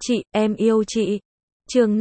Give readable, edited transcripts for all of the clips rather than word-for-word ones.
Chị, em yêu chị. Chương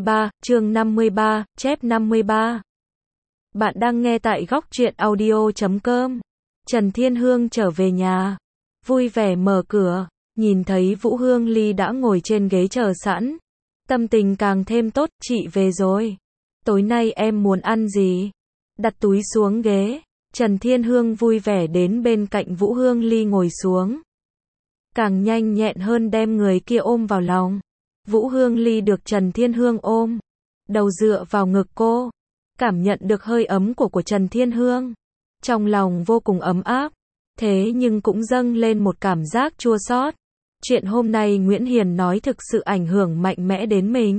53, chép 53. Bạn đang nghe tại góc truyện audio.com. Trần Thiên Hương trở về nhà, vui vẻ mở cửa, nhìn thấy Vũ Hương Ly đã ngồi trên ghế chờ sẵn. Tâm tình càng thêm tốt, chị về rồi. Tối nay em muốn ăn gì? Đặt túi xuống ghế, Trần Thiên Hương vui vẻ đến bên cạnh Vũ Hương Ly ngồi xuống. Càng nhanh nhẹn hơn đem người kia ôm vào lòng. Vũ Hương Ly được Trần Thiên Hương ôm, đầu dựa vào ngực cô, cảm nhận được hơi ấm của Trần Thiên Hương. Trong lòng vô cùng ấm áp, thế nhưng cũng dâng lên một cảm giác chua xót. Chuyện hôm nay Nguyễn Hiền nói thực sự ảnh hưởng mạnh mẽ đến mình,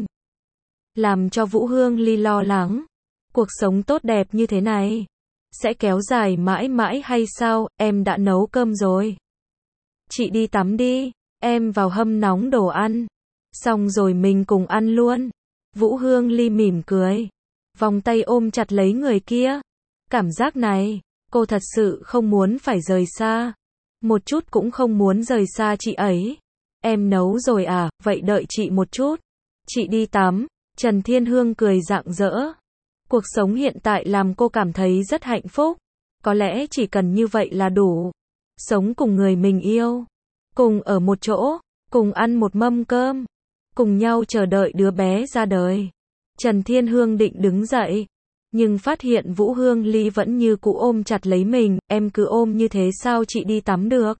làm cho Vũ Hương Ly lo lắng. Cuộc sống tốt đẹp như thế này sẽ kéo dài mãi mãi hay sao? Em đã nấu cơm rồi. Chị đi tắm đi, em vào hâm nóng đồ ăn, xong rồi mình cùng ăn luôn. Vũ Hương Ly mỉm cười, vòng tay ôm chặt lấy người kia. Cảm giác này, cô thật sự không muốn phải rời xa, một chút cũng không muốn rời xa chị ấy. Em nấu rồi à, vậy đợi chị một chút. Chị đi tắm. Trần Thiên Hương cười rạng rỡ. Cuộc sống hiện tại làm cô cảm thấy rất hạnh phúc. Có lẽ chỉ cần như vậy là đủ. Sống cùng người mình yêu, cùng ở một chỗ, cùng ăn một mâm cơm, cùng nhau chờ đợi đứa bé ra đời. Trần Thiên Hương định đứng dậy, nhưng phát hiện Vũ Hương Ly vẫn như cũ ôm chặt lấy mình. Em cứ ôm như thế sao chị đi tắm được?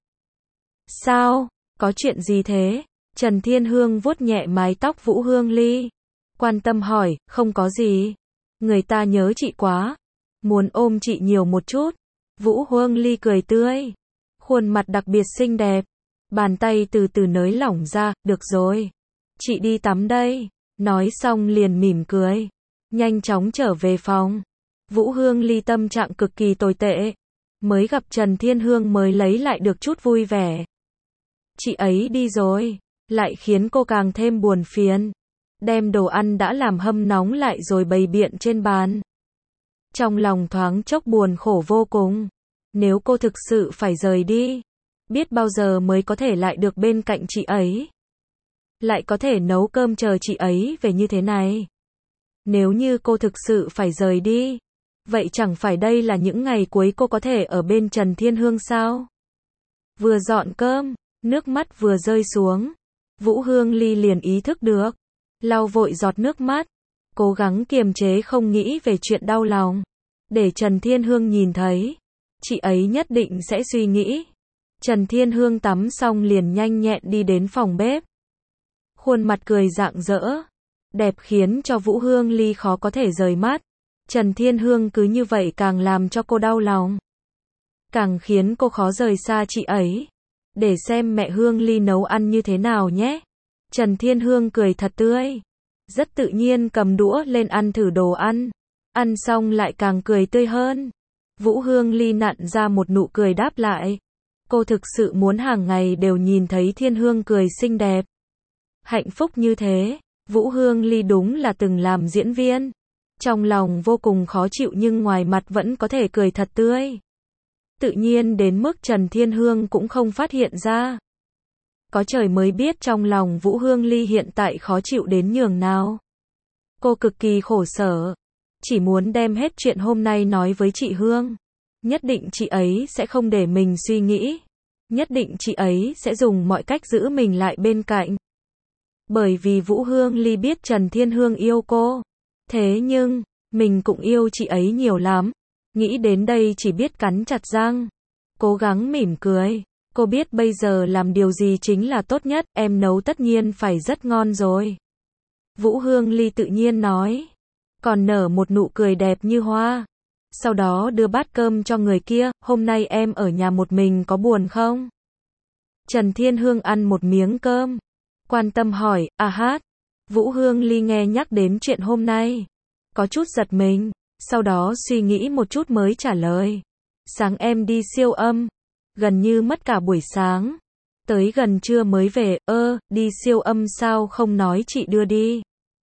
Sao? Có chuyện gì thế? Trần Thiên Hương vuốt nhẹ mái tóc Vũ Hương Ly, quan tâm hỏi. Không có gì, người ta nhớ chị quá, muốn ôm chị nhiều một chút. Vũ Hương Ly cười tươi, khuôn mặt đặc biệt xinh đẹp, bàn tay từ từ nới lỏng ra. Được rồi, chị đi tắm đây. Nói xong liền mỉm cười, nhanh chóng trở về phòng. Vũ Hương Ly tâm trạng cực kỳ tồi tệ, mới gặp Trần Thiên Hương mới lấy lại được chút vui vẻ. Chị ấy đi rồi, lại khiến cô càng thêm buồn phiền. Đem đồ ăn đã làm hâm nóng lại rồi bày biện trên bàn. Trong lòng thoáng chốc buồn khổ vô cùng. Nếu cô thực sự phải rời đi, biết bao giờ mới có thể lại được bên cạnh chị ấy, lại có thể nấu cơm chờ chị ấy về như thế này. Nếu như cô thực sự phải rời đi, vậy chẳng phải đây là những ngày cuối cô có thể ở bên Trần Thiên Hương sao? Vừa dọn cơm, nước mắt vừa rơi xuống, Vũ Hương Ly liền ý thức được, lau vội giọt nước mắt, cố gắng kiềm chế không nghĩ về chuyện đau lòng. Để Trần Thiên Hương nhìn thấy, chị ấy nhất định sẽ suy nghĩ. Trần Thiên Hương tắm xong liền nhanh nhẹn đi đến phòng bếp. Khuôn mặt cười rạng rỡ, đẹp khiến cho Vũ Hương Ly khó có thể rời mắt. Trần Thiên Hương cứ như vậy càng làm cho cô đau lòng, càng khiến cô khó rời xa chị ấy. Để xem mẹ Hương Ly nấu ăn như thế nào nhé. Trần Thiên Hương cười thật tươi, rất tự nhiên cầm đũa lên ăn thử đồ ăn. Ăn xong lại càng cười tươi hơn. Vũ Hương Ly nặn ra một nụ cười đáp lại. Cô thực sự muốn hàng ngày đều nhìn thấy Thiên Hương cười xinh đẹp, hạnh phúc như thế. Vũ Hương Ly đúng là từng làm diễn viên, trong lòng vô cùng khó chịu nhưng ngoài mặt vẫn có thể cười thật tươi, tự nhiên đến mức Trần Thiên Hương cũng không phát hiện ra. Có trời mới biết trong lòng Vũ Hương Ly hiện tại khó chịu đến nhường nào. Cô cực kỳ khổ sở, chỉ muốn đem hết chuyện hôm nay nói với chị Hương. Nhất định chị ấy sẽ không để mình suy nghĩ, nhất định chị ấy sẽ dùng mọi cách giữ mình lại bên cạnh. Bởi vì Vũ Hương Ly biết Trần Thiên Hương yêu cô, thế nhưng mình cũng yêu chị ấy nhiều lắm. Nghĩ đến đây chỉ biết cắn chặt răng, cố gắng mỉm cười. Cô biết bây giờ làm điều gì chính là tốt nhất. Em nấu tất nhiên phải rất ngon rồi, Vũ Hương Ly tự nhiên nói, còn nở một nụ cười đẹp như hoa. Sau đó đưa bát cơm cho người kia. Hôm nay em ở nhà một mình có buồn không? Trần Thiên Hương ăn một miếng cơm, quan tâm hỏi. À hát. Vũ Hương Ly nghe nhắc đến chuyện hôm nay, có chút giật mình, sau đó suy nghĩ một chút mới trả lời. Sáng em đi siêu âm, gần như mất cả buổi sáng, tới gần trưa mới về. Đi siêu âm sao không nói chị đưa đi?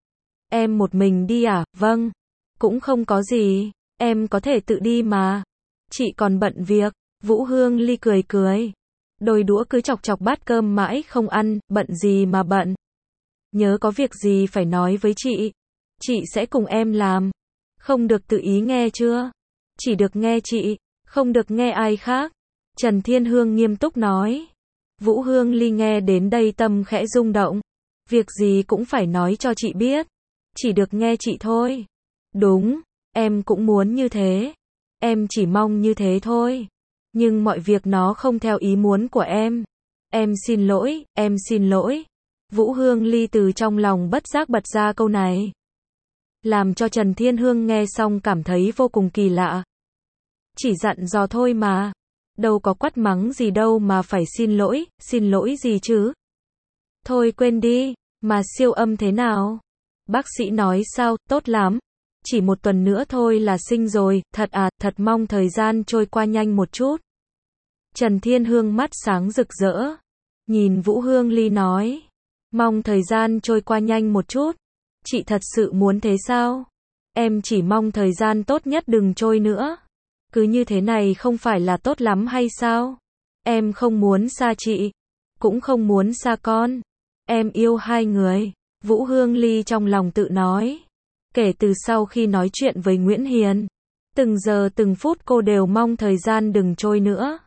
Em một mình đi à? Vâng, cũng không có gì, em có thể tự đi mà. Chị còn bận việc. Vũ Hương Ly cười cười, đôi đũa cứ chọc chọc bát cơm mãi không ăn. Bận gì mà bận? Nhớ có việc gì phải nói với chị sẽ cùng em làm. Không được tự ý nghe chưa? Chỉ được nghe chị, không được nghe ai khác. Trần Thiên Hương nghiêm túc nói. Vũ Hương Ly nghe đến đây tâm khẽ rung động. Việc gì cũng phải nói cho chị biết. Chỉ được nghe chị thôi. Đúng, em cũng muốn như thế. Em chỉ mong như thế thôi. Nhưng mọi việc nó không theo ý muốn của em. Em xin lỗi, em xin lỗi. Vũ Hương Ly từ trong lòng bất giác bật ra câu này. Làm cho Trần Thiên Hương nghe xong cảm thấy vô cùng kỳ lạ. Chỉ dặn dò thôi mà. Đâu có quát mắng gì đâu mà phải xin lỗi gì chứ. Thôi quên đi, mà siêu âm thế nào? Bác sĩ nói sao, tốt lắm. Chỉ 1 tuần nữa thôi là sinh rồi, thật à, thật mong thời gian trôi qua nhanh một chút. Trần Thiên Hương mắt sáng rực rỡ. Nhìn Vũ Hương Ly nói. Mong thời gian trôi qua nhanh một chút. Chị thật sự muốn thế sao? Em chỉ mong thời gian tốt nhất đừng trôi nữa. Cứ như thế này không phải là tốt lắm hay sao? Em không muốn xa chị. Cũng không muốn xa con. Em yêu hai người. Vũ Hương Ly trong lòng tự nói. Kể từ sau khi nói chuyện với Nguyễn Hiền, từng giờ từng phút cô đều mong thời gian đừng trôi nữa.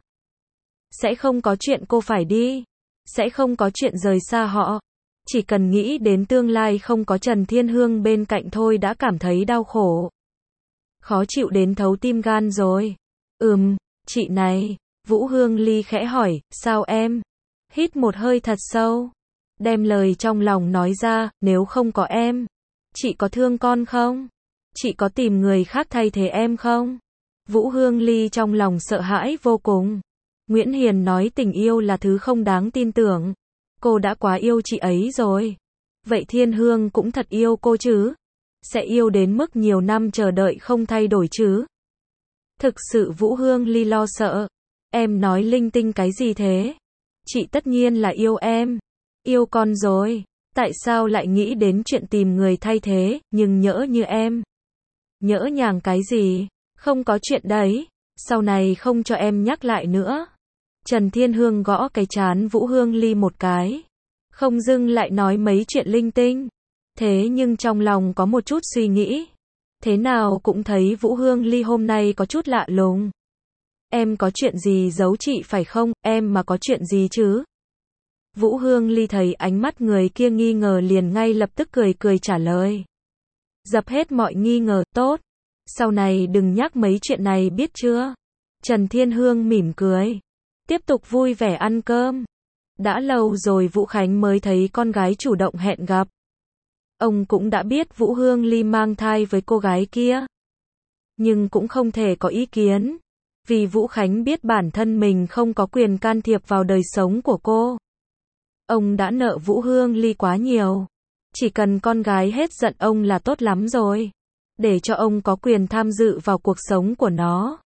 Sẽ không có chuyện cô phải đi. Sẽ không có chuyện rời xa họ. Chỉ cần nghĩ đến tương lai không có Trần Thiên Hương bên cạnh thôi đã cảm thấy đau khổ. Khó chịu đến thấu tim gan rồi. Chị này. Vũ Hương Ly khẽ hỏi, sao em? Hít một hơi thật sâu. Đem lời trong lòng nói ra, nếu không có em. Chị có thương con không? Chị có tìm người khác thay thế em không? Vũ Hương Ly trong lòng sợ hãi vô cùng. Nguyễn Hiền nói tình yêu là thứ không đáng tin tưởng. Cô đã quá yêu chị ấy rồi. Vậy Thiên Hương cũng thật yêu cô chứ? Sẽ yêu đến mức nhiều năm chờ đợi không thay đổi chứ? Thực sự Vũ Hương Ly lo sợ. Em nói linh tinh cái gì thế? Chị tất nhiên là yêu em. Yêu con rồi. Tại sao lại nghĩ đến chuyện tìm người thay thế, nhưng nhỡ như em? Nhỡ nhàng cái gì? Không có chuyện đấy. Sau này không cho em nhắc lại nữa. Trần Thiên Hương gõ cái trán Vũ Hương Ly một cái. Không dưng lại nói mấy chuyện linh tinh. Thế nhưng trong lòng có một chút suy nghĩ. Thế nào cũng thấy Vũ Hương Ly hôm nay có chút lạ lùng. Em có chuyện gì giấu chị phải không? Em mà có chuyện gì chứ? Vũ Hương Ly thấy ánh mắt người kia nghi ngờ liền ngay lập tức cười trả lời. Dập hết mọi nghi ngờ, tốt. Sau này đừng nhắc mấy chuyện này biết chưa? Trần Thiên Hương mỉm cười. Tiếp tục vui vẻ ăn cơm. Đã lâu rồi Vũ Khánh mới thấy con gái chủ động hẹn gặp. Ông cũng đã biết Vũ Hương Ly mang thai với cô gái kia. Nhưng cũng không thể có ý kiến. Vì Vũ Khánh biết bản thân mình không có quyền can thiệp vào đời sống của cô. Ông đã nợ Vũ Hương Ly quá nhiều. Chỉ cần con gái hết giận ông là tốt lắm rồi. Để cho ông có quyền tham dự vào cuộc sống của nó.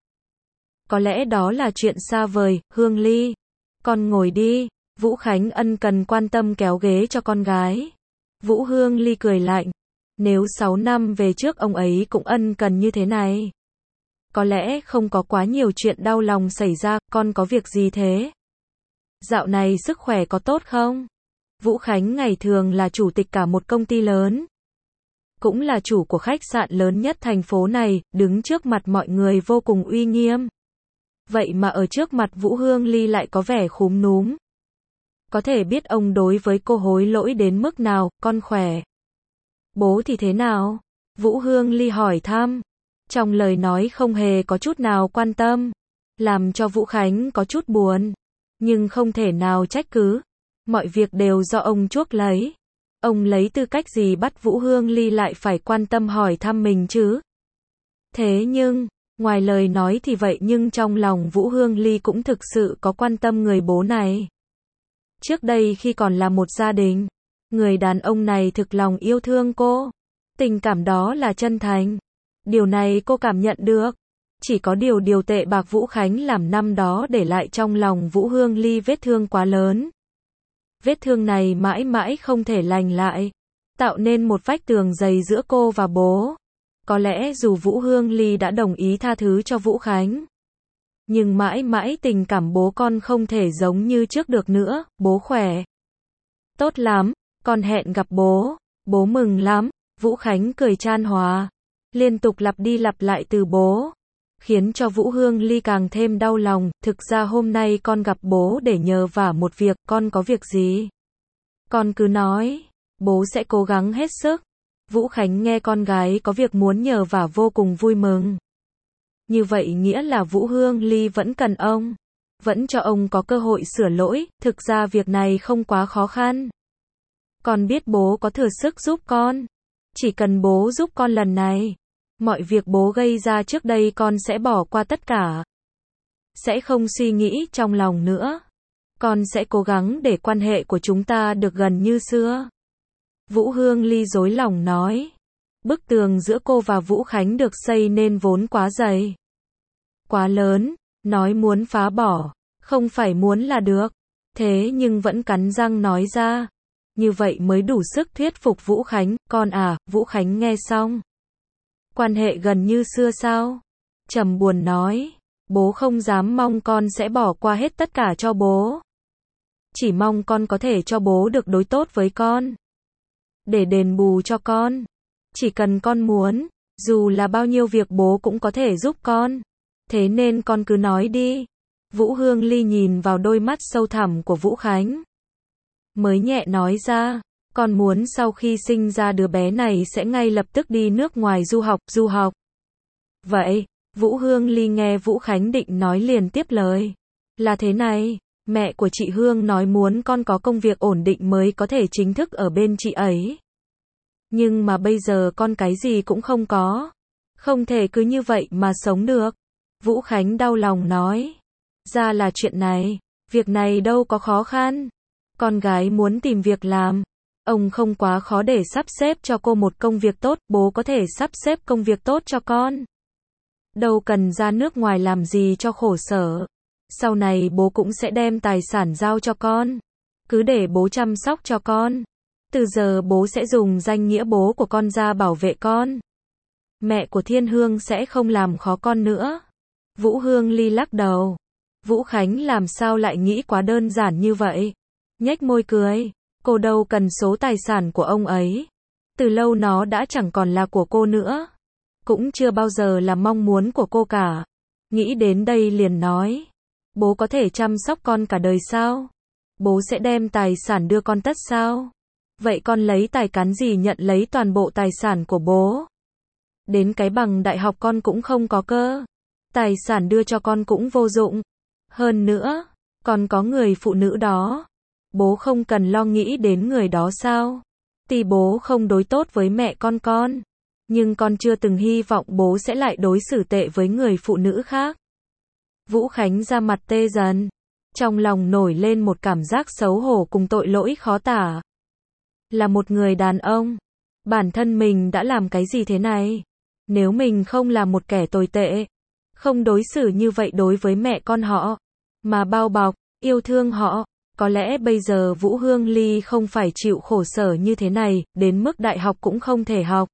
Có lẽ đó là chuyện xa vời, Hương Ly. Con ngồi đi. Vũ Khánh ân cần quan tâm kéo ghế cho con gái. Vũ Hương Ly cười lạnh. Nếu 6 năm về trước ông ấy cũng ân cần như thế này. Có lẽ không có quá nhiều chuyện đau lòng xảy ra, con có việc gì thế? Dạo này sức khỏe có tốt không? Vũ Khánh ngày thường là chủ tịch cả một công ty lớn. Cũng là chủ của khách sạn lớn nhất thành phố này, đứng trước mặt mọi người vô cùng uy nghiêm. Vậy mà ở trước mặt Vũ Hương Ly lại có vẻ khúm núm. Có thể biết ông đối với cô hối lỗi đến mức nào, con khỏe. Bố thì thế nào? Vũ Hương Ly hỏi thăm. Trong lời nói không hề có chút nào quan tâm. Làm cho Vũ Khánh có chút buồn. Nhưng không thể nào trách cứ. Mọi việc đều do ông chuốc lấy. Ông lấy tư cách gì bắt Vũ Hương Ly lại phải quan tâm hỏi thăm mình chứ? Thế nhưng, ngoài lời nói thì vậy nhưng trong lòng Vũ Hương Ly cũng thực sự có quan tâm người bố này. Trước đây khi còn là một gia đình, người đàn ông này thực lòng yêu thương cô. Tình cảm đó là chân thành. Điều này cô cảm nhận được. Chỉ có điều tệ bạc Vũ Khánh làm năm đó để lại trong lòng Vũ Hương Ly vết thương quá lớn. Vết thương này mãi mãi không thể lành lại. Tạo nên một vách tường dày giữa cô và bố. Có lẽ dù Vũ Hương Ly đã đồng ý tha thứ cho Vũ Khánh. Nhưng mãi mãi tình cảm bố con không thể giống như trước được nữa, bố khỏe. Tốt lắm, con hẹn gặp bố. Bố mừng lắm. Vũ Khánh cười chan hòa. Liên tục lặp đi lặp lại từ bố. Khiến cho Vũ Hương Ly càng thêm đau lòng. Thực ra hôm nay con gặp bố để nhờ vả một việc. Con có việc gì? Con cứ nói. Bố sẽ cố gắng hết sức. Vũ Khánh nghe con gái có việc muốn nhờ vả vô cùng vui mừng. Như vậy nghĩa là Vũ Hương Ly vẫn cần ông. Vẫn cho ông có cơ hội sửa lỗi. Thực ra việc này không quá khó khăn. Con biết bố có thừa sức giúp con. Chỉ cần bố giúp con lần này. Mọi việc bố gây ra trước đây con sẽ bỏ qua tất cả. Sẽ không suy nghĩ trong lòng nữa. Con sẽ cố gắng để quan hệ của chúng ta được gần như xưa. Vũ Hương Ly dối lòng nói. Bức tường giữa cô và Vũ Khánh được xây nên vốn quá dày. Quá lớn. Nói muốn phá bỏ. Không phải muốn là được. Thế nhưng vẫn cắn răng nói ra. Như vậy mới đủ sức thuyết phục Vũ Khánh. Con à, Vũ Khánh nghe xong. Quan hệ gần như xưa sao? Trầm buồn nói. Bố không dám mong con sẽ bỏ qua hết tất cả cho bố. Chỉ mong con có thể cho bố được đối tốt với con. Để đền bù cho con. Chỉ cần con muốn. Dù là bao nhiêu việc bố cũng có thể giúp con. Thế nên con cứ nói đi. Vũ Hương Ly nhìn vào đôi mắt sâu thẳm của Vũ Khánh. Mới nhẹ nói ra. Con muốn sau khi sinh ra đứa bé này sẽ ngay lập tức đi nước ngoài du học. Vậy, Vũ Hương Ly nghe Vũ Khánh định nói liền tiếp lời. Là thế này, mẹ của chị Hương nói muốn con có công việc ổn định mới có thể chính thức ở bên chị ấy. Nhưng mà bây giờ con cái gì cũng không có. Không thể cứ như vậy mà sống được. Vũ Khánh đau lòng nói. Ra là chuyện này, việc này đâu có khó khăn. Con gái muốn tìm việc làm. Ông không quá khó để sắp xếp cho cô một công việc tốt, bố có thể sắp xếp công việc tốt cho con. Đâu cần ra nước ngoài làm gì cho khổ sở. Sau này bố cũng sẽ đem tài sản giao cho con. Cứ để bố chăm sóc cho con. Từ giờ bố sẽ dùng danh nghĩa bố của con ra bảo vệ con. Mẹ của Thiên Hương sẽ không làm khó con nữa. Vũ Hương Ly lắc đầu. Vũ Khánh làm sao lại nghĩ quá đơn giản như vậy? Nhếch môi cười. Cô đâu cần số tài sản của ông ấy. Từ lâu nó đã chẳng còn là của cô nữa. Cũng chưa bao giờ là mong muốn của cô cả. Nghĩ đến đây liền nói. Bố có thể chăm sóc con cả đời sao? Bố sẽ đem tài sản đưa con tất sao? Vậy con lấy tài cán gì nhận lấy toàn bộ tài sản của bố? Đến cái bằng đại học con cũng không có cơ. Tài sản đưa cho con cũng vô dụng. Hơn nữa, còn có người phụ nữ đó. Bố không cần lo nghĩ đến người đó sao? Tuy bố không đối tốt với mẹ con. Nhưng con chưa từng hy vọng bố sẽ lại đối xử tệ với người phụ nữ khác. Vũ Khánh ra mặt tê dần. Trong lòng nổi lên một cảm giác xấu hổ cùng tội lỗi khó tả. Là một người đàn ông. Bản thân mình đã làm cái gì thế này? Nếu mình không là một kẻ tồi tệ. Không đối xử như vậy đối với mẹ con họ. Mà bao bọc, yêu thương họ. Có lẽ bây giờ Vũ Hương Ly không phải chịu khổ sở như thế này. Đến mức đại học cũng không thể học.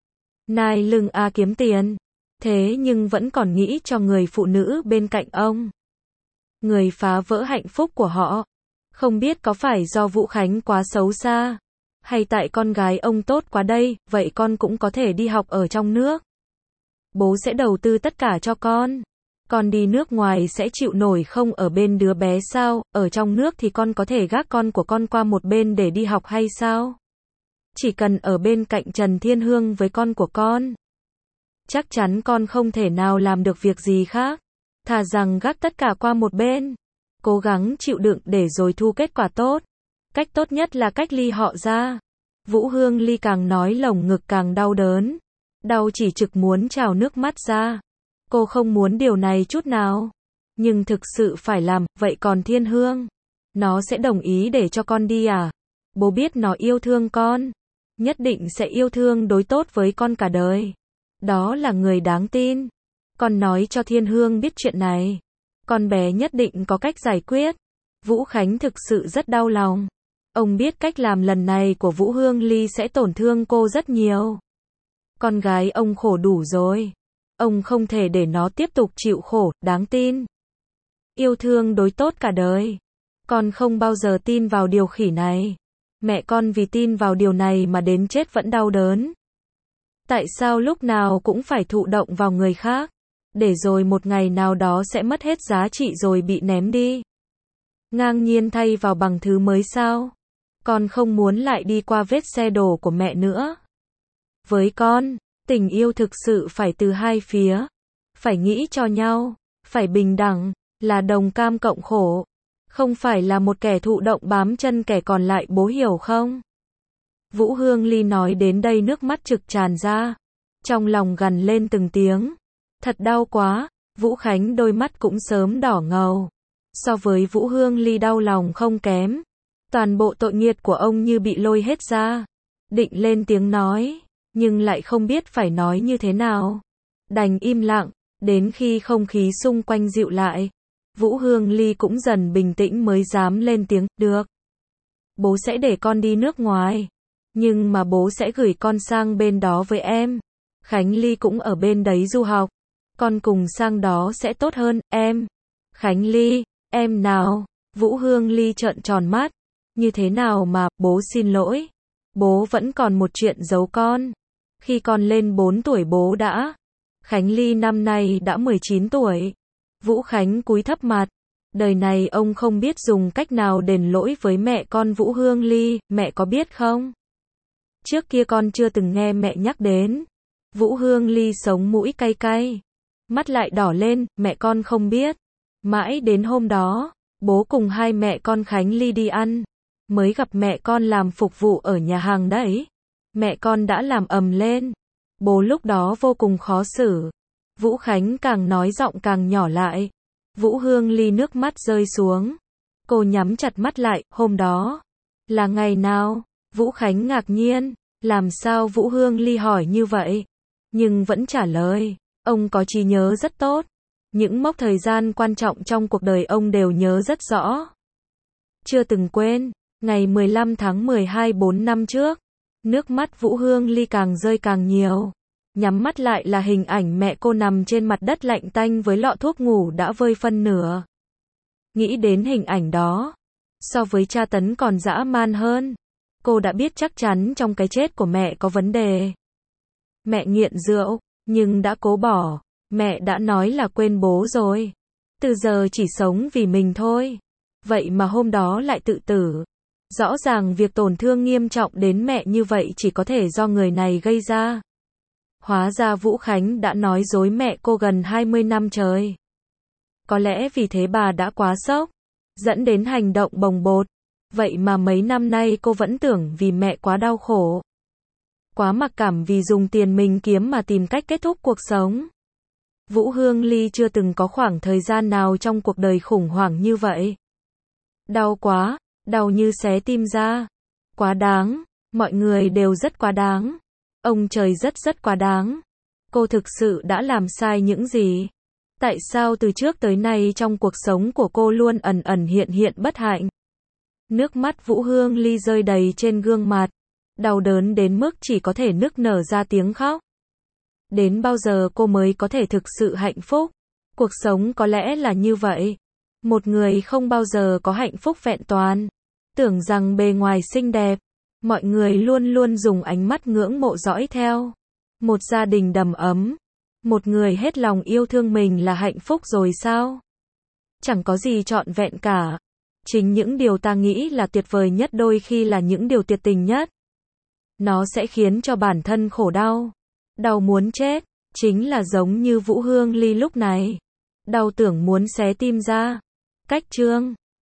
Nai lưng kiếm tiền. Thế nhưng vẫn còn nghĩ cho người phụ nữ bên cạnh ông. Người phá vỡ hạnh phúc của họ. Không biết có phải do Vũ Khánh quá xấu xa. Hay tại con gái ông tốt quá đây. Vậy con cũng có thể đi học ở trong nước. Bố sẽ đầu tư tất cả cho con. Con đi nước ngoài sẽ chịu nổi không ở bên đứa bé sao? Ở trong nước thì con có thể gác con của con qua một bên để đi học hay sao? Chỉ cần ở bên cạnh Trần Thiên Hương với con của con. Chắc chắn con không thể nào làm được việc gì khác. Thà rằng gác tất cả qua một bên. Cố gắng chịu đựng để rồi thu kết quả tốt. Cách tốt nhất là cách ly họ ra. Vũ Hương Ly càng nói lồng ngực càng đau đớn. Đau chỉ trực muốn trào nước mắt ra. Cô không muốn điều này chút nào. Nhưng thực sự phải làm, vậy còn Thiên Hương? Nó sẽ đồng ý để cho con đi à? Bố biết nó yêu thương con. Nhất định sẽ yêu thương đối tốt với con cả đời. Đó là người đáng tin. Con nói cho Thiên Hương biết chuyện này. Con bé nhất định có cách giải quyết. Vũ Khánh thực sự rất đau lòng. Ông biết cách làm lần này của Vũ Hương Ly sẽ tổn thương cô rất nhiều. Con gái ông khổ đủ rồi. Ông không thể để nó tiếp tục chịu khổ, đáng tin. Yêu thương đối tốt cả đời. Con không bao giờ tin vào điều khỉ này. Mẹ con vì tin vào điều này mà đến chết vẫn đau đớn. Tại sao lúc nào cũng phải thụ động vào người khác, để rồi một ngày nào đó sẽ mất hết giá trị rồi bị ném đi, ngang nhiên thay vào bằng thứ mới sao? Con không muốn lại đi qua vết xe đổ của mẹ nữa. Với con, tình yêu thực sự phải từ hai phía, phải nghĩ cho nhau, phải bình đẳng, là đồng cam cộng khổ, không phải là một kẻ thụ động bám chân kẻ còn lại, bố hiểu không? Vũ Hương Ly nói đến đây nước mắt trực tràn ra, trong lòng gằn lên từng tiếng. Thật đau quá, Vũ Khánh đôi mắt cũng sớm đỏ ngầu. So với Vũ Hương Ly đau lòng không kém. Toàn bộ tội nghiệt của ông như bị lôi hết ra. Định lên tiếng nói, nhưng lại không biết phải nói như thế nào. Đành im lặng, đến khi không khí xung quanh dịu lại, Vũ Hương Ly cũng dần bình tĩnh mới dám lên tiếng, được. Bố sẽ để con đi nước ngoài. Nhưng mà bố sẽ gửi con sang bên đó với em. Khánh Ly cũng ở bên đấy du học. Con cùng sang đó sẽ tốt hơn, em. Khánh Ly, em nào? Vũ Hương Ly trợn tròn mắt. Như thế nào mà, bố xin lỗi. Bố vẫn còn một chuyện giấu con. Khi con lên 4 tuổi bố đã. Khánh Ly năm nay đã 19 tuổi. Vũ Khánh cúi thấp mặt. Đời này ông không biết dùng cách nào đền lỗi với mẹ con Vũ Hương Ly, mẹ có biết không? Trước kia con chưa từng nghe mẹ nhắc đến. Vũ Hương Ly sống mũi cay cay. Mắt lại đỏ lên, mẹ con không biết. Mãi đến hôm đó, bố cùng hai mẹ con Khánh Ly đi ăn. Mới gặp mẹ con làm phục vụ ở nhà hàng đấy. Mẹ con đã làm ầm lên. Bố lúc đó vô cùng khó xử. Vũ Khánh càng nói giọng càng nhỏ lại. Vũ Hương Ly nước mắt rơi xuống. Cô nhắm chặt mắt lại, hôm đó. Là ngày nào? Vũ Khánh ngạc nhiên. Làm sao Vũ Hương Ly hỏi như vậy? Nhưng vẫn trả lời. Ông có trí nhớ rất tốt. Những mốc thời gian quan trọng trong cuộc đời ông đều nhớ rất rõ. Chưa từng quên. Ngày 15 tháng 12 4 năm trước. Nước mắt Vũ Hương Ly càng rơi càng nhiều. Nhắm mắt lại là hình ảnh mẹ cô nằm trên mặt đất lạnh tanh với lọ thuốc ngủ đã vơi phân nửa. Nghĩ đến hình ảnh đó, so với tra tấn còn dã man hơn. Cô đã biết chắc chắn trong cái chết của mẹ có vấn đề. Mẹ nghiện rượu, nhưng đã cố bỏ. Mẹ đã nói là quên bố rồi. Từ giờ chỉ sống vì mình thôi. Vậy mà hôm đó lại tự tử. Rõ ràng việc tổn thương nghiêm trọng đến mẹ như vậy chỉ có thể do người này gây ra. Hóa ra Vũ Khánh đã nói dối mẹ cô gần 20 năm trời. Có lẽ vì thế bà đã quá sốc, dẫn đến hành động bồng bột. Vậy mà mấy năm nay cô vẫn tưởng vì mẹ quá đau khổ. Quá mặc cảm vì dùng tiền mình kiếm mà tìm cách kết thúc cuộc sống. Vũ Hương Ly chưa từng có khoảng thời gian nào trong cuộc đời khủng hoảng như vậy. Đau quá, đau như xé tim ra. Quá đáng, mọi người đều rất quá đáng. Ông trời rất quá đáng. Cô thực sự đã làm sai những gì? Tại sao từ trước tới nay trong cuộc sống của cô luôn ẩn ẩn hiện bất hạnh? Nước mắt Vũ Hương Ly rơi đầy trên gương mặt. Đau đớn đến mức chỉ có thể nức nở ra tiếng khóc. Đến bao giờ cô mới có thể thực sự hạnh phúc? Cuộc sống có lẽ là như vậy. Một người không bao giờ có hạnh phúc vẹn toàn. Tưởng rằng bề ngoài xinh đẹp, mọi người luôn luôn dùng ánh mắt ngưỡng mộ dõi theo. Một gia đình đầm ấm, một người hết lòng yêu thương mình là hạnh phúc rồi sao? Chẳng có gì trọn vẹn cả. Chính những điều ta nghĩ là tuyệt vời nhất đôi khi là những điều tuyệt tình nhất. Nó sẽ khiến cho bản thân khổ đau. Đau muốn chết, chính là giống như Vũ Hương Ly lúc này. Đau tưởng muốn xé tim ra. Cách chương